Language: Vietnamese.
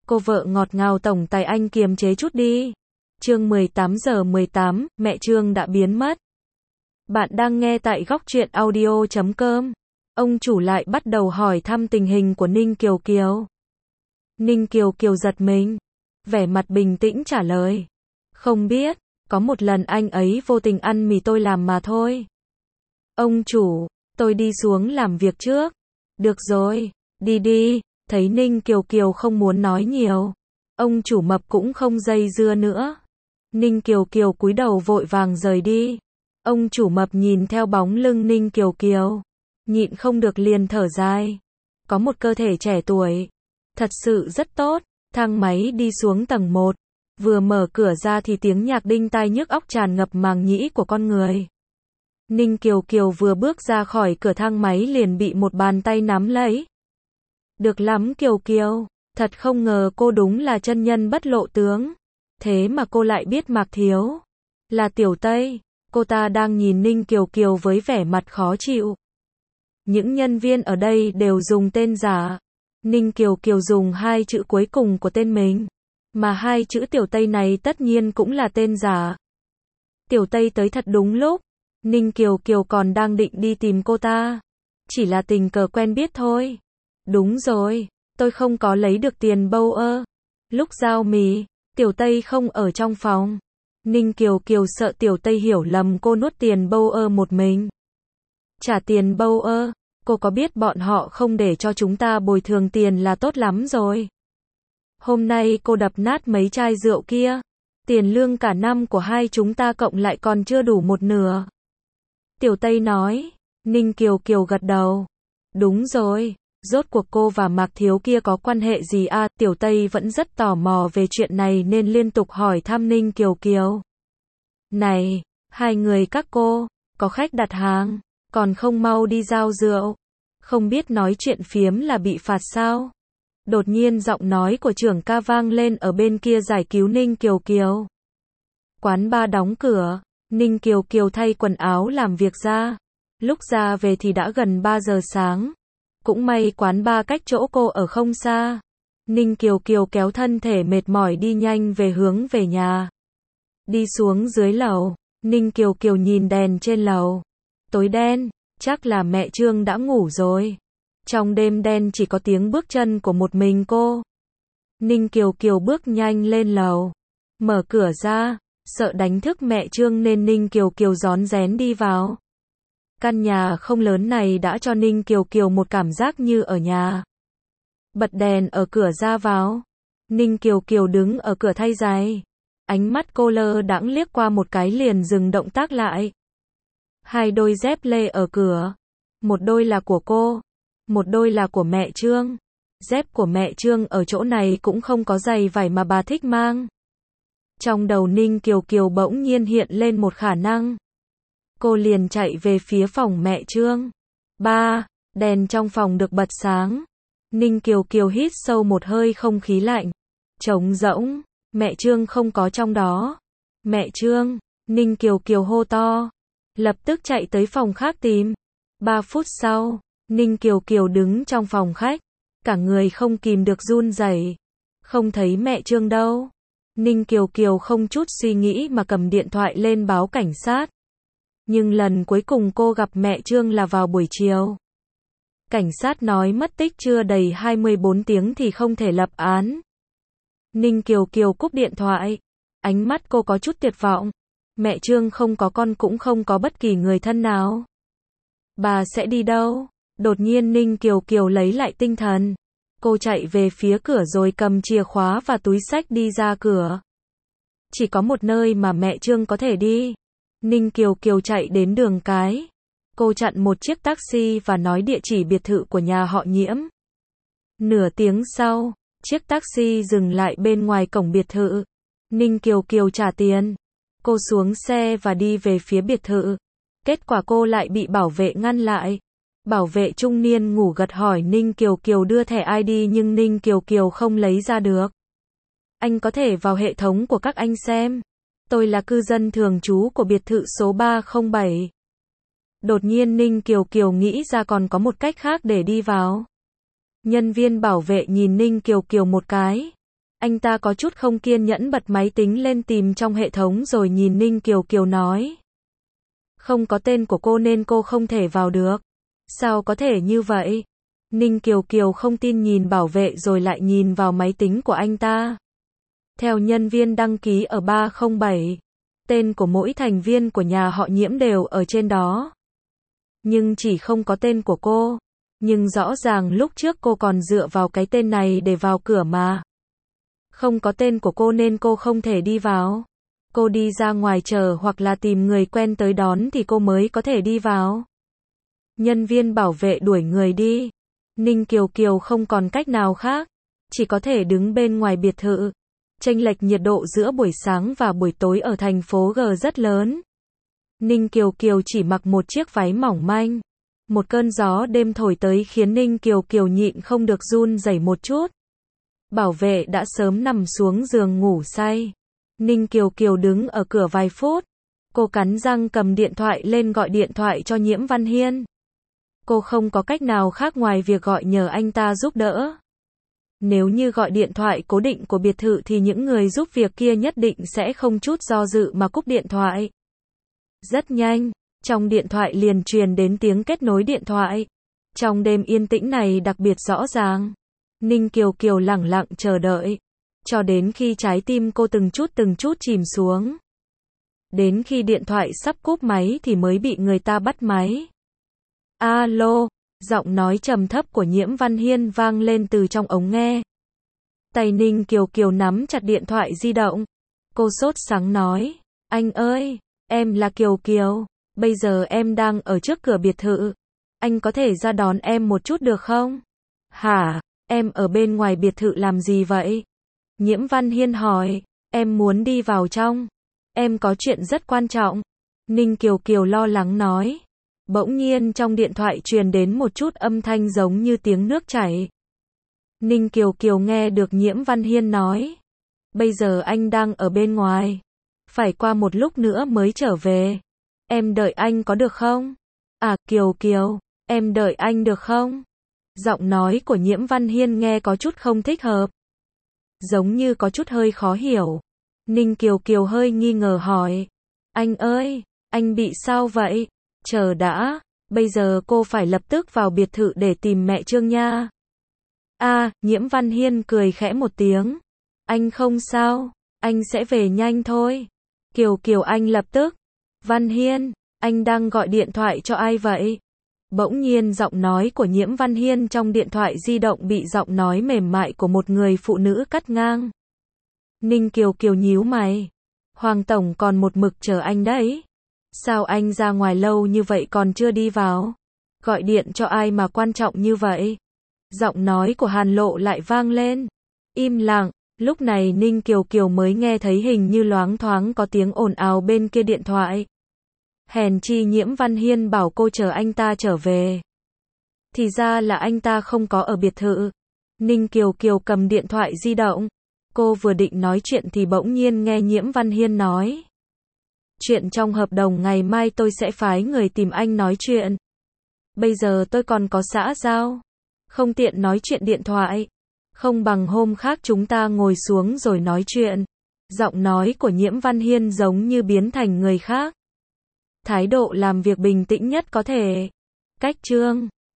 Cô vợ ngọt ngào tổng tài anh kiềm chế chút đi. Chương 18:18, mẹ Trương đã biến mất. Bạn đang nghe tại góc truyện audio.com. Ông chủ lại bắt đầu hỏi thăm tình hình của Ninh Kiều Kiều. Ninh Kiều Kiều giật mình, vẻ mặt bình tĩnh trả lời. Không biết, có một lần anh ấy vô tình ăn mì tôi làm mà thôi. Ông chủ, tôi đi xuống làm việc trước. Được rồi, đi đi. Thấy Ninh Kiều Kiều không muốn nói nhiều, ông chủ mập cũng không dây dưa nữa. Ninh Kiều Kiều cúi đầu vội vàng rời đi. Ông chủ mập nhìn theo bóng lưng Ninh Kiều Kiều, nhịn không được liền thở dài. Có một cơ thể trẻ tuổi, thật sự rất tốt. Thang máy đi xuống tầng 1, vừa mở cửa ra thì tiếng nhạc đinh tai nhức óc tràn ngập màng nhĩ của con người. Ninh Kiều Kiều vừa bước ra khỏi cửa thang máy liền bị một bàn tay nắm lấy. Được lắm Kiều Kiều, thật không ngờ cô đúng là chân nhân bất lộ tướng. Thế mà cô lại biết Mạc Thiếu là Tiểu Tây. Cô ta đang nhìn Ninh Kiều Kiều với vẻ mặt khó chịu. Những nhân viên ở đây đều dùng tên giả. Ninh Kiều Kiều dùng hai chữ cuối cùng của tên mình, mà hai chữ Tiểu Tây này tất nhiên cũng là tên giả. Tiểu Tây tới thật đúng lúc. Ninh Kiều Kiều còn đang định đi tìm cô ta, chỉ là tình cờ quen biết thôi. Đúng rồi, tôi không có lấy được tiền bâu ơ. Lúc giao mì, Tiểu Tây không ở trong phòng. Ninh Kiều Kiều sợ Tiểu Tây hiểu lầm cô nuốt tiền bâu ơ một mình. Trả tiền bâu ơ, cô có biết bọn họ không để cho chúng ta bồi thường tiền là tốt lắm rồi. Hôm nay cô đập nát mấy chai rượu kia, tiền lương cả năm của hai chúng ta cộng lại còn chưa đủ một nửa. Tiểu Tây nói. Ninh Kiều Kiều gật đầu. Đúng rồi. Rốt cuộc cô và Mạc Thiếu kia có quan hệ gì à? Tiểu Tây vẫn rất tò mò về chuyện này nên liên tục hỏi thăm Ninh Kiều Kiều. Này, hai người các cô, có khách đặt hàng, còn không mau đi giao rượu. Không biết nói chuyện phiếm là bị phạt sao? Đột nhiên giọng nói của trưởng ca vang lên ở bên kia giải cứu Ninh Kiều Kiều. Quán bar đóng cửa, Ninh Kiều Kiều thay quần áo làm việc ra. Lúc ra về thì đã gần 3 giờ sáng. Cũng may quán bar cách chỗ cô ở không xa. Ninh Kiều Kiều kéo thân thể mệt mỏi đi nhanh về hướng về nhà. Đi xuống dưới lầu, Ninh Kiều Kiều nhìn đèn trên lầu. Tối đen, chắc là mẹ Trương đã ngủ rồi. Trong đêm đen chỉ có tiếng bước chân của một mình cô. Ninh Kiều Kiều bước nhanh lên lầu, mở cửa ra, sợ đánh thức mẹ Trương nên Ninh Kiều Kiều rón rén đi vào. Căn nhà không lớn này đã cho Ninh Kiều Kiều một cảm giác như ở nhà. Bật đèn ở cửa ra vào. Ninh Kiều Kiều đứng ở cửa thay giày. Ánh mắt cô lơ đãng liếc qua một cái liền dừng động tác lại. Hai đôi dép lê ở cửa. Một đôi là của cô, một đôi là của mẹ Trương. Dép của mẹ Trương ở chỗ này cũng không có giày vải mà bà thích mang. Trong đầu Ninh Kiều Kiều bỗng nhiên hiện lên một khả năng. Cô liền chạy về phía phòng mẹ Trương. Ba, đèn trong phòng được bật sáng. Ninh Kiều Kiều hít sâu một hơi không khí lạnh. Trống rỗng, mẹ Trương không có trong đó. Mẹ Trương, Ninh Kiều Kiều hô to. Lập tức chạy tới phòng khác tìm. 3 phút sau, Ninh Kiều Kiều đứng trong phòng khách. Cả người không kìm được run rẩy. Không thấy mẹ Trương đâu. Ninh Kiều Kiều không chút suy nghĩ mà cầm điện thoại lên báo cảnh sát. Nhưng lần cuối cùng cô gặp mẹ Trương là vào buổi chiều. Cảnh sát nói mất tích chưa đầy 24 tiếng thì không thể lập án. Ninh Kiều Kiều cúp điện thoại. Ánh mắt cô có chút tuyệt vọng. Mẹ Trương không có con cũng không có bất kỳ người thân nào. Bà sẽ đi đâu? Đột nhiên Ninh Kiều Kiều lấy lại tinh thần. Cô chạy về phía cửa rồi cầm chìa khóa và túi xách đi ra cửa. Chỉ có một nơi mà mẹ Trương có thể đi. Ninh Kiều Kiều chạy đến đường cái. Cô chặn một chiếc taxi và nói địa chỉ biệt thự của nhà họ Nhiễm. Nửa tiếng sau, chiếc taxi dừng lại bên ngoài cổng biệt thự. Ninh Kiều Kiều trả tiền. Cô xuống xe và đi về phía biệt thự. Kết quả cô lại bị bảo vệ ngăn lại. Bảo vệ trung niên ngủ gật hỏi Ninh Kiều Kiều đưa thẻ ID nhưng Ninh Kiều Kiều không lấy ra được. Anh có thể vào hệ thống của các anh xem. Tôi là cư dân thường trú của biệt thự số 307. Đột nhiên Ninh Kiều Kiều nghĩ ra còn có một cách khác để đi vào. Nhân viên bảo vệ nhìn Ninh Kiều Kiều một cái. Anh ta có chút không kiên nhẫn bật máy tính lên tìm trong hệ thống rồi nhìn Ninh Kiều Kiều nói. Không có tên của cô nên cô không thể vào được. Sao có thể như vậy? Ninh Kiều Kiều không tin nhìn bảo vệ rồi lại nhìn vào máy tính của anh ta. Theo nhân viên đăng ký ở 307, tên của mỗi thành viên của nhà họ Nhiễm đều ở trên đó. Nhưng chỉ không có tên của cô. Nhưng rõ ràng lúc trước cô còn dựa vào cái tên này để vào cửa mà. Không có tên của cô nên cô không thể đi vào. Cô đi ra ngoài chờ hoặc là tìm người quen tới đón thì cô mới có thể đi vào. Nhân viên bảo vệ đuổi người đi. Ninh Kiều Kiều không còn cách nào khác. Chỉ có thể đứng bên ngoài biệt thự. Chênh lệch nhiệt độ giữa buổi sáng và buổi tối ở thành phố G rất lớn. Ninh Kiều Kiều chỉ mặc một chiếc váy mỏng manh. Một cơn gió đêm thổi tới khiến Ninh Kiều Kiều nhịn không được run rẩy một chút. Bảo vệ đã sớm nằm xuống giường ngủ say. Ninh Kiều Kiều đứng ở cửa vài phút. Cô cắn răng cầm điện thoại lên gọi điện thoại cho Nhiễm Văn Hiên. Cô không có cách nào khác ngoài việc gọi nhờ anh ta giúp đỡ. Nếu như gọi điện thoại cố định của biệt thự thì những người giúp việc kia nhất định sẽ không chút do dự mà cúp điện thoại. Rất nhanh, trong điện thoại liền truyền đến tiếng kết nối điện thoại. Trong đêm yên tĩnh này đặc biệt rõ ràng. Ninh Kiều Kiều lẳng lặng chờ đợi. Cho đến khi trái tim cô từng chút chìm xuống. Đến khi điện thoại sắp cúp máy thì mới bị người ta bắt máy. Alo, giọng nói trầm thấp của Nhiễm Văn Hiên vang lên từ trong ống nghe. Tay Ninh Kiều Kiều nắm chặt điện thoại di động. Cô sốt sắng nói, anh ơi, em là Kiều Kiều, bây giờ em đang ở trước cửa biệt thự. Anh có thể ra đón em một chút được không? Hả, em ở bên ngoài biệt thự làm gì vậy? Nhiễm Văn Hiên hỏi, em muốn đi vào trong. Em có chuyện rất quan trọng. Ninh Kiều Kiều lo lắng nói. Bỗng nhiên trong điện thoại truyền đến một chút âm thanh giống như tiếng nước chảy. Ninh Kiều Kiều nghe được Nhiễm Văn Hiên nói. Bây giờ anh đang ở bên ngoài. Phải qua một lúc nữa mới trở về. Em đợi anh có được không? À Kiều Kiều, em đợi anh được không? Giọng nói của Nhiễm Văn Hiên nghe có chút không thích hợp. Giống như có chút hơi khó hiểu. Ninh Kiều Kiều hơi nghi ngờ hỏi. Anh ơi, anh bị sao vậy? Chờ đã, bây giờ cô phải lập tức vào biệt thự để tìm mẹ Trương nha. Nhiễm Văn Hiên cười khẽ một tiếng. Anh không sao, anh sẽ về nhanh thôi. Kiều Kiều anh lập tức. Văn Hiên, anh đang gọi điện thoại cho ai vậy? Bỗng nhiên giọng nói của Nhiễm Văn Hiên trong điện thoại di động bị giọng nói mềm mại của một người phụ nữ cắt ngang. Ninh Kiều Kiều nhíu mày. Hoàng tổng còn một mực chờ anh đấy. Sao anh ra ngoài lâu như vậy còn chưa đi vào? Gọi điện cho ai mà quan trọng như vậy? Giọng nói của Hàn Lộ lại vang lên. Im lặng, lúc này Ninh Kiều Kiều mới nghe thấy hình như loáng thoáng có tiếng ồn ào bên kia điện thoại. Hèn chi Nhiễm Văn Hiên bảo cô chờ anh ta trở về. Thì ra là anh ta không có ở biệt thự. Ninh Kiều Kiều cầm điện thoại di động. Cô vừa định nói chuyện thì bỗng nhiên nghe Nhiễm Văn Hiên nói. Chuyện trong hợp đồng ngày mai tôi sẽ phái người tìm anh nói chuyện. Bây giờ tôi còn có xã giao. Không tiện nói chuyện điện thoại. Không bằng hôm khác chúng ta ngồi xuống rồi nói chuyện. Giọng nói của Nhiễm Văn Hiên giống như biến thành người khác. Thái độ làm việc bình tĩnh nhất có thể. Cách chương